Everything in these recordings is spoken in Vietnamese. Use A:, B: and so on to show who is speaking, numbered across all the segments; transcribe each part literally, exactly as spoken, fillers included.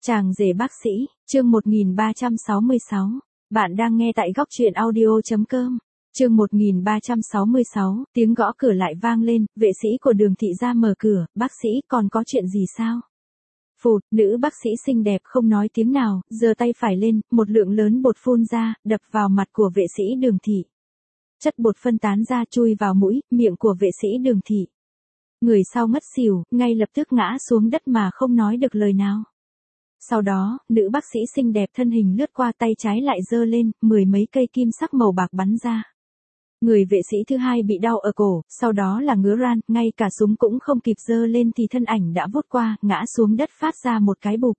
A: Chàng rể bác sĩ, chương một nghìn ba trăm sáu mươi sáu. Bạn đang nghe tại góc truyện audio.com. Chương một nghìn ba trăm sáu mươi sáu, tiếng gõ cửa lại vang lên, vệ sĩ của Đường thị ra mở cửa, bác sĩ còn có chuyện gì sao? Phụt, nữ bác sĩ xinh đẹp không nói tiếng nào, giơ tay phải lên, một lượng lớn bột phun ra, đập vào mặt của vệ sĩ Đường thị. Chất bột phân tán ra chui vào mũi, miệng của vệ sĩ Đường thị. Người sau ngất xỉu, ngay lập tức ngã xuống đất mà không nói được lời nào. Sau đó, nữ bác sĩ xinh đẹp thân hình lướt qua, tay trái lại giơ lên, mười mấy cây kim sắc màu bạc bắn ra. Người vệ sĩ thứ hai bị đau ở cổ, sau đó là ngứa ran, ngay cả súng cũng không kịp giơ lên thì thân ảnh đã vút qua, ngã xuống đất phát ra một cái bụp.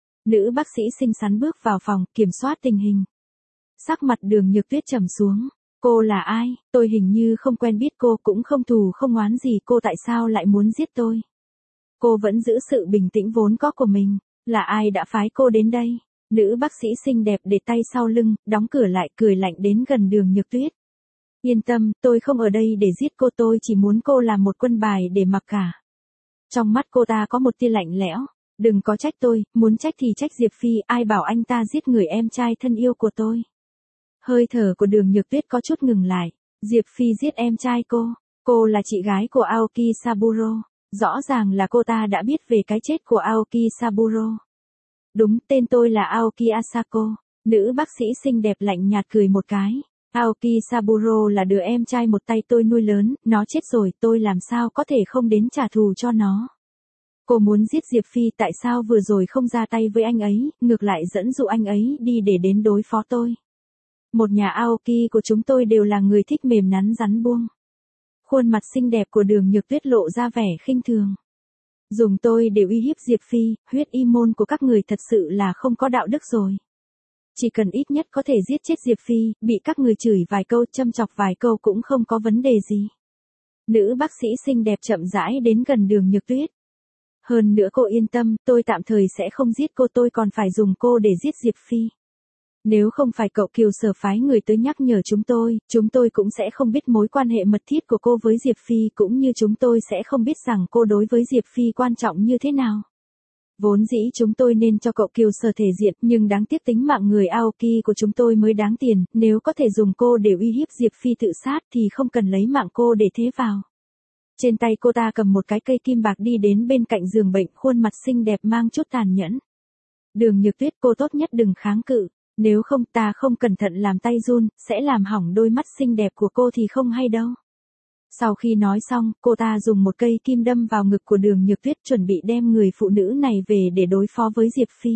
A: Nữ bác sĩ xinh xắn bước vào phòng, kiểm soát tình hình. Sắc mặt Đường Nhược Tuyết trầm xuống. Cô là ai? Tôi hình như không quen biết cô, cũng không thù không oán gì, cô tại sao lại muốn giết tôi? Cô vẫn giữ sự bình tĩnh vốn có của mình. Là ai đã phái cô đến đây? Nữ bác sĩ xinh đẹp để tay sau lưng, đóng cửa lại, cười lạnh đến gần Đường Nhược Tuyết. Yên tâm, tôi không ở đây để giết cô, tôi chỉ muốn cô làm một quân bài để mặc cả. Trong mắt cô ta có một tia lạnh lẽo. Đừng có trách tôi, muốn trách thì trách Diệp Phi, ai bảo anh ta giết người em trai thân yêu của tôi. Hơi thở của Đường Nhược Tuyết có chút ngừng lại. Diệp Phi giết em trai cô. Cô là chị gái của Aoki Saburo. Rõ ràng là cô ta đã biết về cái chết của Aoki Saburo. Đúng, tên tôi là Aoki Asako. Nữ bác sĩ xinh đẹp lạnh nhạt cười một cái. Aoki Saburo là đứa em trai một tay tôi nuôi lớn, nó chết rồi, tôi làm sao có thể không đến trả thù cho nó. Cô muốn giết Diệp Phi, tại sao vừa rồi không ra tay với anh ấy, ngược lại dẫn dụ anh ấy đi để đến đối phó tôi. Một nhà Aoki của chúng tôi đều là người thích mềm nắn rắn buông. Khuôn mặt xinh đẹp của Đường Nhược Tuyết lộ ra vẻ khinh thường. Dùng tôi để uy hiếp Diệp Phi, huyết y môn của các người thật sự là không có đạo đức rồi. Chỉ cần ít nhất có thể giết chết Diệp Phi, bị các người chửi vài câu, châm chọc vài câu cũng không có vấn đề gì. Nữ bác sĩ xinh đẹp chậm rãi đến gần Đường Nhược Tuyết. Hơn nữa cô yên tâm, tôi tạm thời sẽ không giết cô, tôi còn phải dùng cô để giết Diệp Phi. Nếu không phải cậu Kiều Sở phái người tới nhắc nhở chúng tôi, chúng tôi cũng sẽ không biết mối quan hệ mật thiết của cô với Diệp Phi, cũng như chúng tôi sẽ không biết rằng cô đối với Diệp Phi quan trọng như thế nào. Vốn dĩ chúng tôi nên cho cậu Kiều Sở thể diện, nhưng đáng tiếc tính mạng người Aoki của chúng tôi mới đáng tiền, nếu có thể dùng cô để uy hiếp Diệp Phi tự sát thì không cần lấy mạng cô để thế vào. Trên tay cô ta cầm một cái cây kim bạc đi đến bên cạnh giường bệnh, khuôn mặt xinh đẹp mang chút tàn nhẫn. Đường Nhược Tuyết, cô tốt nhất đừng kháng cự. Nếu không ta không cẩn thận làm tay run, sẽ làm hỏng đôi mắt xinh đẹp của cô thì không hay đâu. Sau khi nói xong, cô ta dùng một cây kim đâm vào ngực của Đường Nhược Tuyết, chuẩn bị đem người phụ nữ này về để đối phó với Diệp Phi.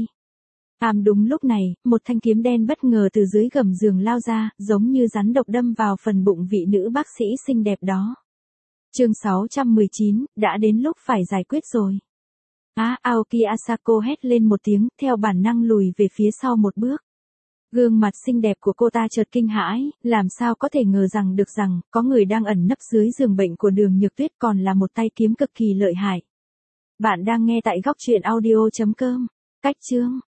A: Àm đúng lúc này, một thanh kiếm đen bất ngờ từ dưới gầm giường lao ra, giống như rắn độc đâm vào phần bụng vị nữ bác sĩ xinh đẹp đó. Chương sáu trăm mười chín, đã đến lúc phải giải quyết rồi. Á, à, Aoki Asako hét lên một tiếng, theo bản năng lùi về phía sau một bước. Gương mặt xinh đẹp của cô ta chợt kinh hãi, làm sao có thể ngờ rằng được rằng, có người đang ẩn nấp dưới giường bệnh của Đường Nhược Tuyết, còn là một tay kiếm cực kỳ lợi hại. Bạn đang nghe tại góc truyện audio.com. Cách chương.